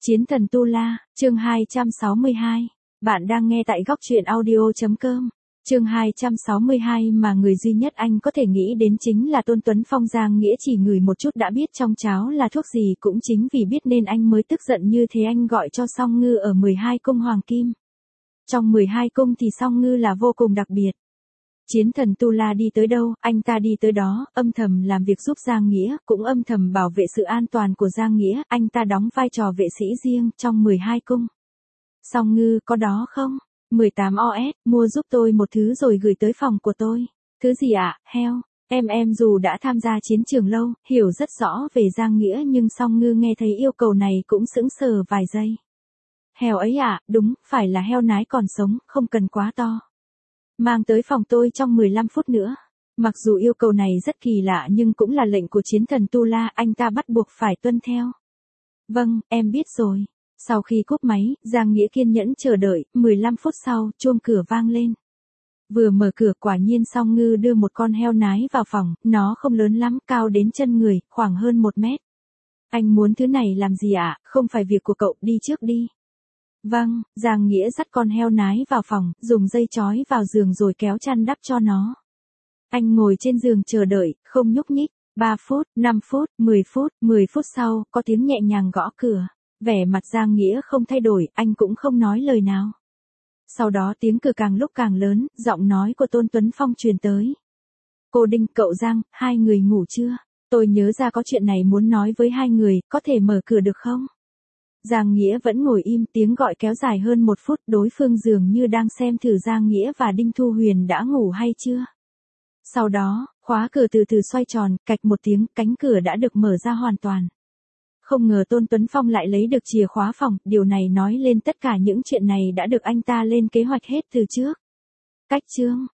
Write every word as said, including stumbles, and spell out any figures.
Chiến thần Tu La, chương hai trăm sáu mươi hai. Bạn đang nghe tại góc truyện audio.com. Chương hai trăm sáu mươi hai mà người duy nhất anh có thể nghĩ đến chính là Tôn Tuấn Phong. Giang Nghĩa chỉ ngửi một chút đã biết trong cháo là thuốc gì, cũng chính vì biết nên anh mới tức giận như thế. Anh gọi cho Song Ngư ở mười hai cung Hoàng Kim. Trong mười hai cung thì Song Ngư là vô cùng đặc biệt. Chiến thần Tu La đi tới đâu, anh ta đi tới đó, âm thầm làm việc giúp Giang Nghĩa, cũng âm thầm bảo vệ sự an toàn của Giang Nghĩa. Anh ta đóng vai trò vệ sĩ riêng trong mười hai cung. Song Ngư, có đó không? mười tám O S, mua giúp tôi một thứ rồi gửi tới phòng của tôi. Thứ gì ạ? À? Heo. Em em dù đã tham gia chiến trường lâu, hiểu rất rõ về Giang Nghĩa, nhưng Song Ngư nghe thấy yêu cầu này cũng sững sờ vài giây. Heo ấy ạ, à? Đúng, phải là heo nái còn sống, không cần quá to. Mang tới phòng tôi trong mười lăm phút nữa. Mặc dù yêu cầu này rất kỳ lạ nhưng cũng là lệnh của chiến thần Tu La, anh ta bắt buộc phải tuân theo. Vâng, em biết rồi. Sau khi cúp máy, Giang Nghĩa kiên nhẫn chờ đợi, mười lăm phút sau, chuông cửa vang lên. Vừa mở cửa, quả nhiên Song Ngư đưa một con heo nái vào phòng, nó không lớn lắm, cao đến chân người, khoảng hơn một mét. Anh muốn thứ này làm gì ạ? À? Không phải việc của cậu, đi trước đi. Vâng, Giang Nghĩa dắt con heo nái vào phòng, dùng dây trói vào giường rồi kéo chăn đắp cho nó. Anh ngồi trên giường chờ đợi, không nhúc nhích. ba phút, năm phút, mười phút, mười phút sau, có tiếng nhẹ nhàng gõ cửa. Vẻ mặt Giang Nghĩa không thay đổi, anh cũng không nói lời nào. Sau đó tiếng cửa càng lúc càng lớn, giọng nói của Tôn Tuấn Phong truyền tới. Cô Đinh, cậu Giang, hai người ngủ chưa? Tôi nhớ ra có chuyện này muốn nói với hai người, có thể mở cửa được không? Giang Nghĩa vẫn ngồi im, tiếng gọi kéo dài hơn một phút, đối phương dường như đang xem thử Giang Nghĩa và Đinh Thu Huyền đã ngủ hay chưa. Sau đó, khóa cửa từ từ xoay tròn, cạch một tiếng, cánh cửa đã được mở ra hoàn toàn. Không ngờ Tôn Tuấn Phong lại lấy được chìa khóa phòng, điều này nói lên tất cả những chuyện này đã được anh ta lên kế hoạch hết từ trước. Cách chương,